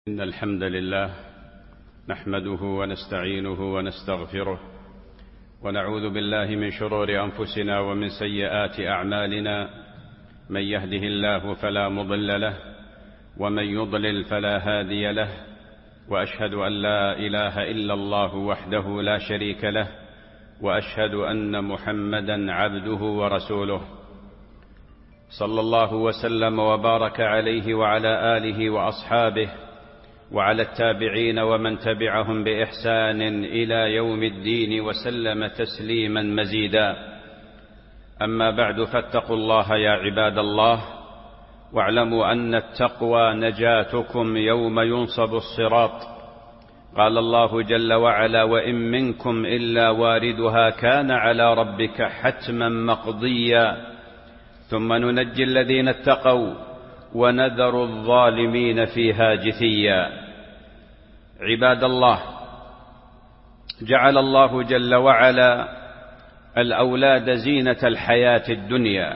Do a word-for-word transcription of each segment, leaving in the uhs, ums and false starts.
إن الحمد لله نحمده ونستعينه ونستغفره ونعوذ بالله من شرور أنفسنا ومن سيئات أعمالنا. من يهده الله فلا مضل له ومن يضلل فلا هادي له، وأشهد أن لا إله إلا الله وحده لا شريك له، وأشهد أن محمدا عبده ورسوله، صلى الله وسلم وبارك عليه وعلى آله وأصحابه وعلى التابعين ومن تبعهم بإحسان إلى يوم الدين وسلم تسليما مزيدا. أما بعد، فاتقوا الله يا عباد الله، واعلموا أن التقوى نجاتكم يوم ينصب الصراط. قال الله جل وعلا: وإن منكم إلا واردها كان على ربك حتما مقضيا ثم ننجي الذين اتقوا ونذر الظالمين فيها جثيا. عباد الله، جعل الله جل وعلا الأولاد زينة الحياة الدنيا،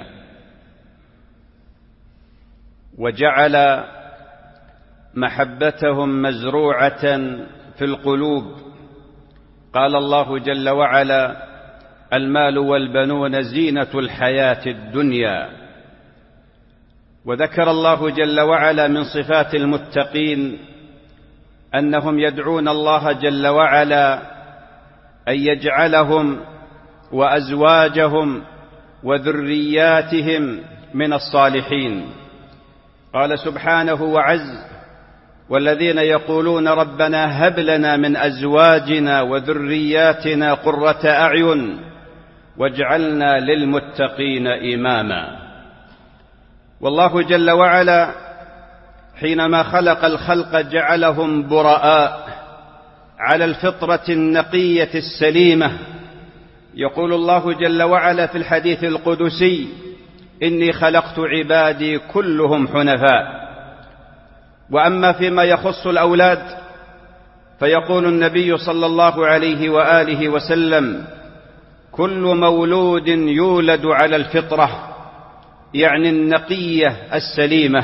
وجعل محبتهم مزروعة في القلوب. قال الله جل وعلا: المال والبنون زينة الحياة الدنيا. وذكر الله جل وعلا من صفات المتقين أنهم يدعون الله جل وعلا أن يجعلهم وأزواجهم وذرياتهم من الصالحين. قال سبحانه وعز: والذين يقولون ربنا هب لنا من أزواجنا وذرياتنا قرة أعين واجعلنا للمتقين إماما. والله جل وعلا حينما خلق الخلق جعلهم براء على الفطرة النقية السليمة. يقول الله جل وعلا في الحديث القدسي: إني خلقت عبادي كلهم حنفاء. وأما فيما يخص الأولاد فيقول النبي صلى الله عليه وآله وسلم: كل مولود يولد على الفطرة، يعني النقية السليمة.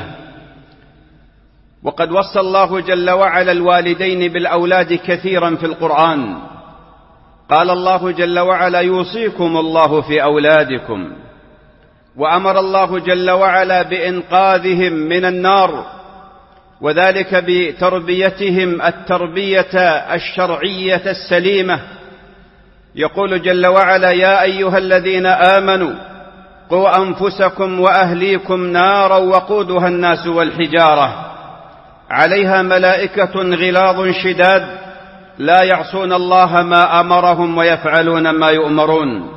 وقد وصى الله جل وعلا الوالدين بالأولاد كثيرا في القرآن. قال الله جل وعلا: يوصيكم الله في أولادكم. وأمر الله جل وعلا بإنقاذهم من النار، وذلك بتربيتهم التربية الشرعية السليمة. يقول جل وعلا: يا أيها الذين آمنوا قوا أنفسكم وأهليكم نارا وقودها الناس والحجارة عليها ملائكة غلاظ شداد لا يعصون الله ما أمرهم ويفعلون ما يؤمرون.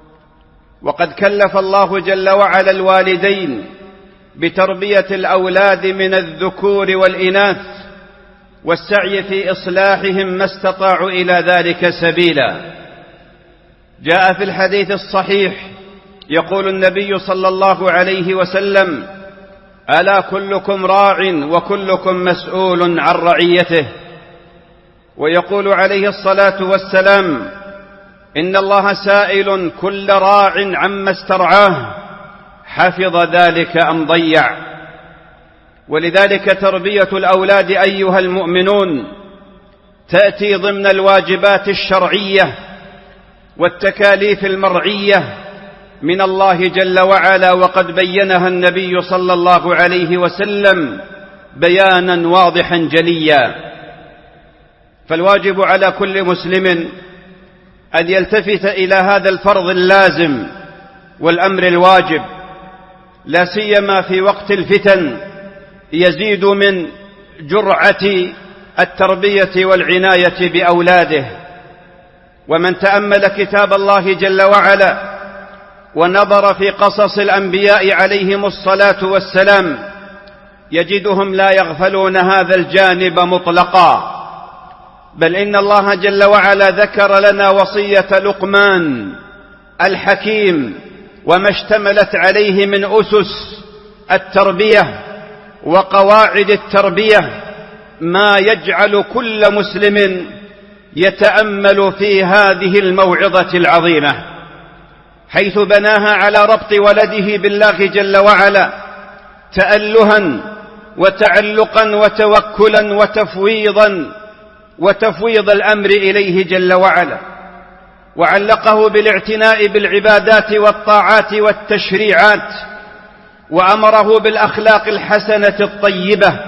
وقد كلف الله جل وعلا الوالدين بتربية الأولاد من الذكور والإناث والسعي في إصلاحهم ما استطاعوا إلى ذلك سبيلا. جاء في الحديث الصحيح يقول النبي صلى الله عليه وسلم: ألا كلكم راع وكلكم مسؤول عن رعيته. ويقول عليه الصلاة والسلام: إن الله سائل كل راع عما استرعاه حفظ ذلك أم ضيع. ولذلك تربية الأولاد أيها المؤمنون تأتي ضمن الواجبات الشرعية والتكاليف المرعية من الله جل وعلا، وقد بينها النبي صلى الله عليه وسلم بيانا واضحا جليا. فالواجب على كل مسلم أن يلتفت إلى هذا الفرض اللازم والأمر الواجب، لا سيما في وقت الفتن يزيد من جرعة التربية والعناية بأولاده. ومن تأمل كتاب الله جل وعلا ونظر في قصص الأنبياء عليهم الصلاة والسلام يجدهم لا يغفلون هذا الجانب مطلقا. بل إن الله جل وعلا ذكر لنا وصية لقمان الحكيم وما اشتملت عليه من أسس التربية وقواعد التربية، ما يجعل كل مسلم يتأمل في هذه الموعظة العظيمة، حيث بناها على ربط ولده بالله جل وعلا تألها وتعلقا وتوكلا وتفويضا وتفويض الأمر إليه جل وعلا، وعلقه بالاعتناء بالعبادات والطاعات والتشريعات، وأمره بالأخلاق الحسنة الطيبة.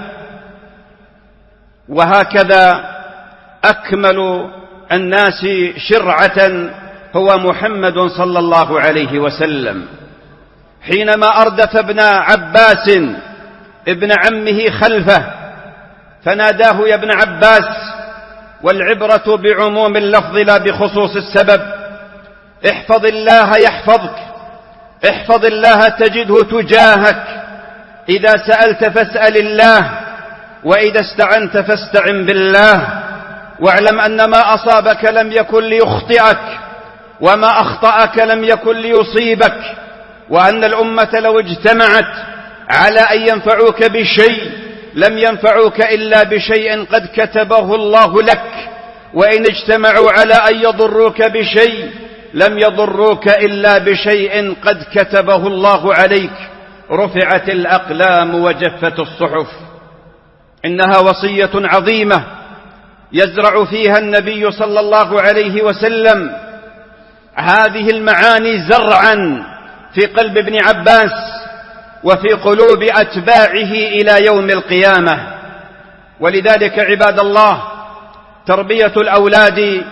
وهكذا أكمل الناس شرعة هو محمد صلى الله عليه وسلم، حينما أردف ابن عباس ابن عمه خلفه فناداه يا ابن عباس، والعبرة بعموم اللفظ لا بخصوص السبب، احفظ الله يحفظك، احفظ الله تجده تجاهك، إذا سألت فاسأل الله، وإذا استعنت فاستعن بالله، واعلم أن ما أصابك لم يكن ليخطئك، وما أخطأك لم يكن ليصيبك، وأن الأمة لو اجتمعت على أن ينفعوك بشيء لم ينفعوك إلا بشيء قد كتبه الله لك، وإن اجتمعوا على أن يضروك بشيء لم يضروك إلا بشيء قد كتبه الله عليك. رفعت الأقلام وجفت الصحف. إنها وصية عظيمة يزرع فيها النبي صلى الله عليه وسلم هذه المعاني زرعا في قلب ابن عباس وفي قلوب أتباعه إلى يوم القيامة. ولذلك عباد الله، تربية الأولاد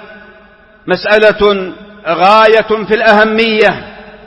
مسألة غاية في الأهمية،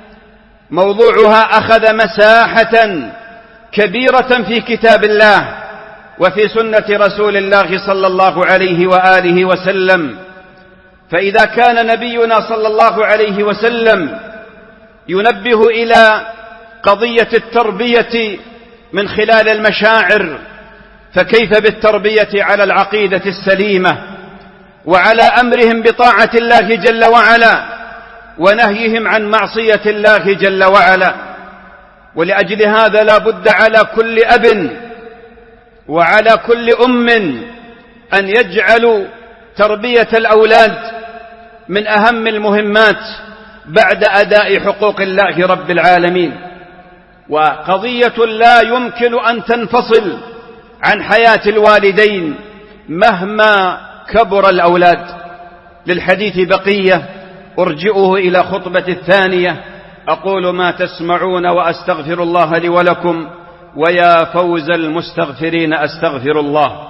موضوعها أخذ مساحة كبيرة في كتاب الله وفي سنة رسول الله صلى الله عليه وآله وسلم. فإذا كان نبينا صلى الله عليه وسلم ينبه إلى قضية التربية من خلال المشاعر، فكيف بالتربية على العقيدة السليمة، وعلى أمرهم بطاعة الله جل وعلا ونهيهم عن معصية الله جل وعلا. ولأجل هذا لا بد على كل أب وعلى كل أم أن يجعلوا تربية الأولاد من أهم المهمات بعد أداء حقوق الله رب العالمين، وقضية لا يمكن أن تنفصل عن حياة الوالدين مهما كبر الأولاد. للحديث بقية، أرجئه إلى خطبة الثانية. أقول ما تسمعون وأستغفر الله لي ولكم، ويا فوز المستغفرين أستغفر الله.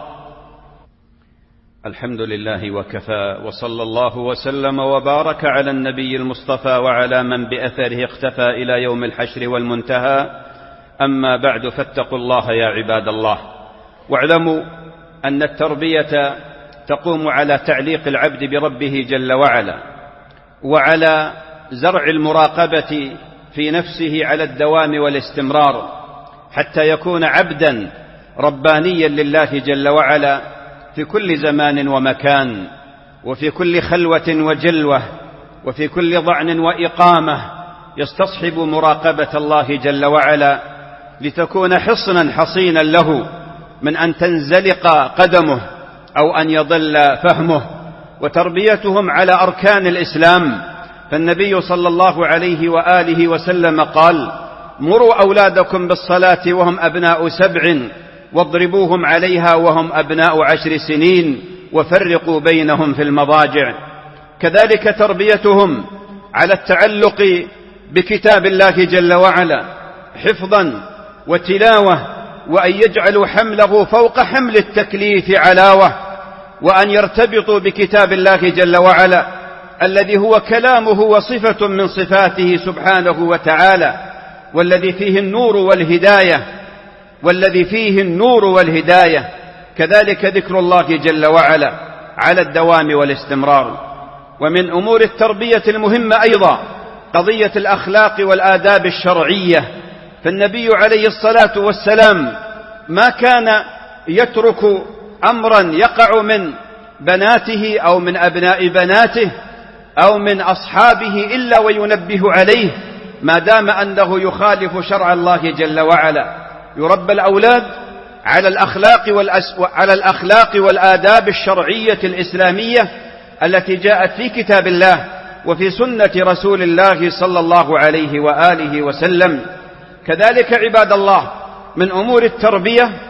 الحمد لله وكفى، وصلى الله وسلم وبارك على النبي المصطفى وعلى من بأثره اختفى إلى يوم الحشر والمنتهى. أما بعد، فاتقوا الله يا عباد الله، واعلموا أن التربية تقوم على تعليق العبد بربه جل وعلا، وعلى زرع المراقبة في نفسه على الدوام والاستمرار، حتى يكون عبدا ربانيا لله جل وعلا في كل زمان ومكان، وفي كل خلوة وجلوة، وفي كل ضعن وإقامة، يستصحب مراقبة الله جل وعلا لتكون حصنا حصينا له من أن تنزلق قدمه أو أن يضل فهمه. وتربيتهم على أركان الإسلام، فالنبي صلى الله عليه وآله وسلم قال: مروا أولادكم بالصلاة وهم أبناء سبع، واضربوهم عليها وهم أبناء عشر سنين، وفرقوا بينهم في المضاجع. كذلك تربيتهم على التعلق بكتاب الله جل وعلا حفظا وتلاوة، وأن يجعلوا حمله فوق حمل التكليف علاوة، وأن يرتبطوا بكتاب الله جل وعلا الذي هو كلامه وصفة من صفاته سبحانه وتعالى، والذي فيه النور والهداية والذي فيه النور والهداية كذلك ذكر الله جل وعلا على الدوام والاستمرار. ومن أمور التربية المهمة أيضا قضية الأخلاق والآداب الشرعية، فالنبي عليه الصلاة والسلام ما كان يترك أمرا يقع من بناته أو من أبناء بناته أو من أصحابه إلا وينبه عليه، ما دام أنه يخالف شرع الله جل وعلا. يربى الأولاد على الأخلاق, والأس... على الأخلاق والآداب الشرعية الإسلامية التي جاءت في كتاب الله وفي سنة رسول الله صلى الله عليه وآله وسلم. كذلك عباد الله، من أمور التربية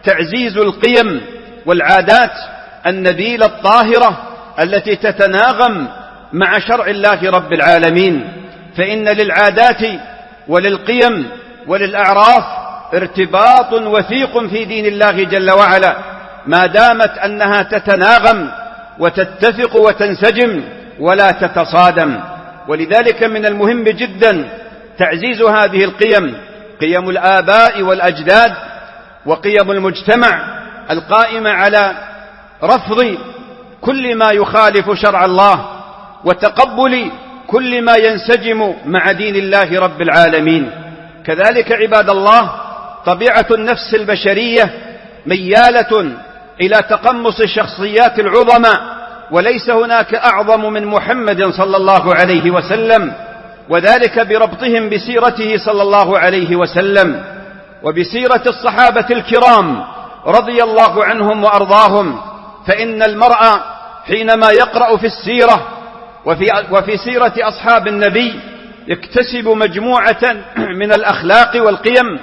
تعزيز القيم والعادات النبيلة الطاهرة التي تتناغم مع شرع الله رب العالمين، فإن للعادات وللقيم وللأعراف ارتباط وثيق في دين الله جل وعلا ما دامت أنها تتناغم وتتفق وتنسجم ولا تتصادم. ولذلك من المهم جدا تعزيز هذه القيم، قيم الآباء والأجداد وقيم المجتمع القائمة على رفض كل ما يخالف شرع الله وتقبل كل ما ينسجم مع دين الله رب العالمين. كذلك عباد الله طبيعة النفس البشرية ميالة إلى تقمص الشخصيات العظمى، وليس هناك أعظم من محمد صلى الله عليه وسلم، وذلك بربطهم بسيرته صلى الله عليه وسلم وبسيرة الصحابة الكرام رضي الله عنهم وأرضاهم. فإن المرء حينما يقرأ في السيرة وفي, وفي سيرة أصحاب النبي يكتسب مجموعة من الأخلاق والقيم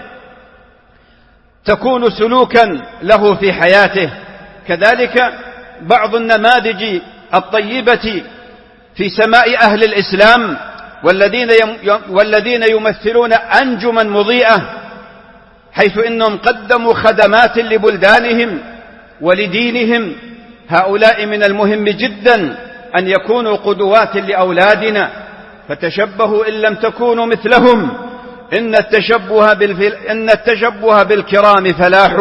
تكون سلوكا له في حياته. كذلك بعض النماذج الطيبة في سماء أهل الإسلام والذين, والذين يمثلون أنجما مضيئة، حيث إنهم قدموا خدمات لبلدانهم ولدينهم. هؤلاء من المهم جدا أن يكونوا قدوات لأولادنا، فتشبهوا إن لم تكونوا مثلهم، إن التشبه, إن التشبه بالكرام فلاح.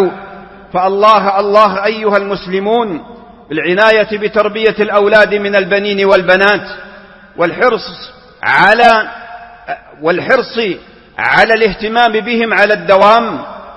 فالله الله أيها المسلمون بالعناية بتربية الأولاد من البنين والبنات، والحرص على والحرص على الاهتمام بهم على الدوام،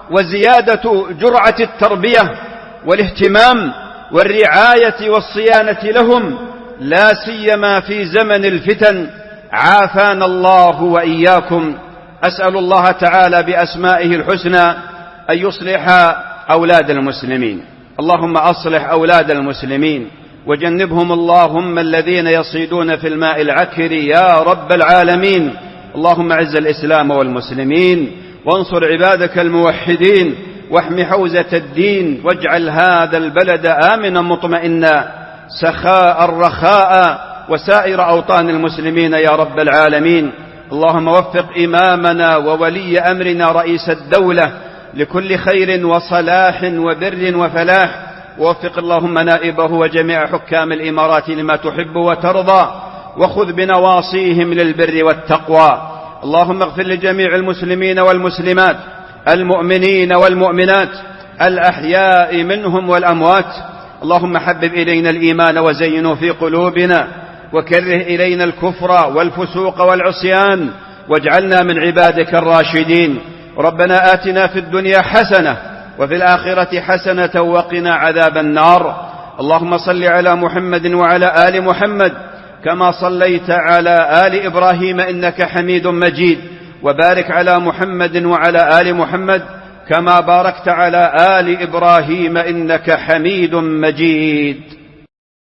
وزيادة جرعة التربية والاهتمام والرعاية والصيانة لهم، لا سيما في زمن الفتن، عافانا الله وإياكم. أسأل الله تعالى بأسمائه الحسنى أن يصلح أولاد المسلمين. اللهم أصلح أولاد المسلمين وجنبهم اللهم الذين يصيدون في الماء العكر يا رب العالمين. اللهم أعز الإسلام والمسلمين وانصر عبادك الموحدين واحم حوزة الدين، واجعل هذا البلد آمنا مطمئنا سخاء رخاء وسائر أوطان المسلمين يا رب العالمين. اللهم وفق إمامنا وولي أمرنا رئيس الدولة لكل خير وصلاح وبر وفلاح، ووفق اللهم نائبه وجميع حكام الإمارات لما تحب وترضى، وخذ بنواصيهم للبر والتقوى. اللهم اغفر لجميع المسلمين والمسلمات المؤمنين والمؤمنات الأحياء منهم والأموات. اللهم حبب إلينا الإيمان وزينه في قلوبنا، وكره إلينا الكفر والفسوق والعصيان، واجعلنا من عبادك الراشدين. ربنا آتنا في الدنيا حسنة وفي الآخرة حسنة وقنا عذاب النار. اللهم صل على محمد وعلى آل محمد كما صليت على آل إبراهيم إنك حميد مجيد، وبارك على محمد وعلى آل محمد كما باركت على آل إبراهيم إنك حميد مجيد.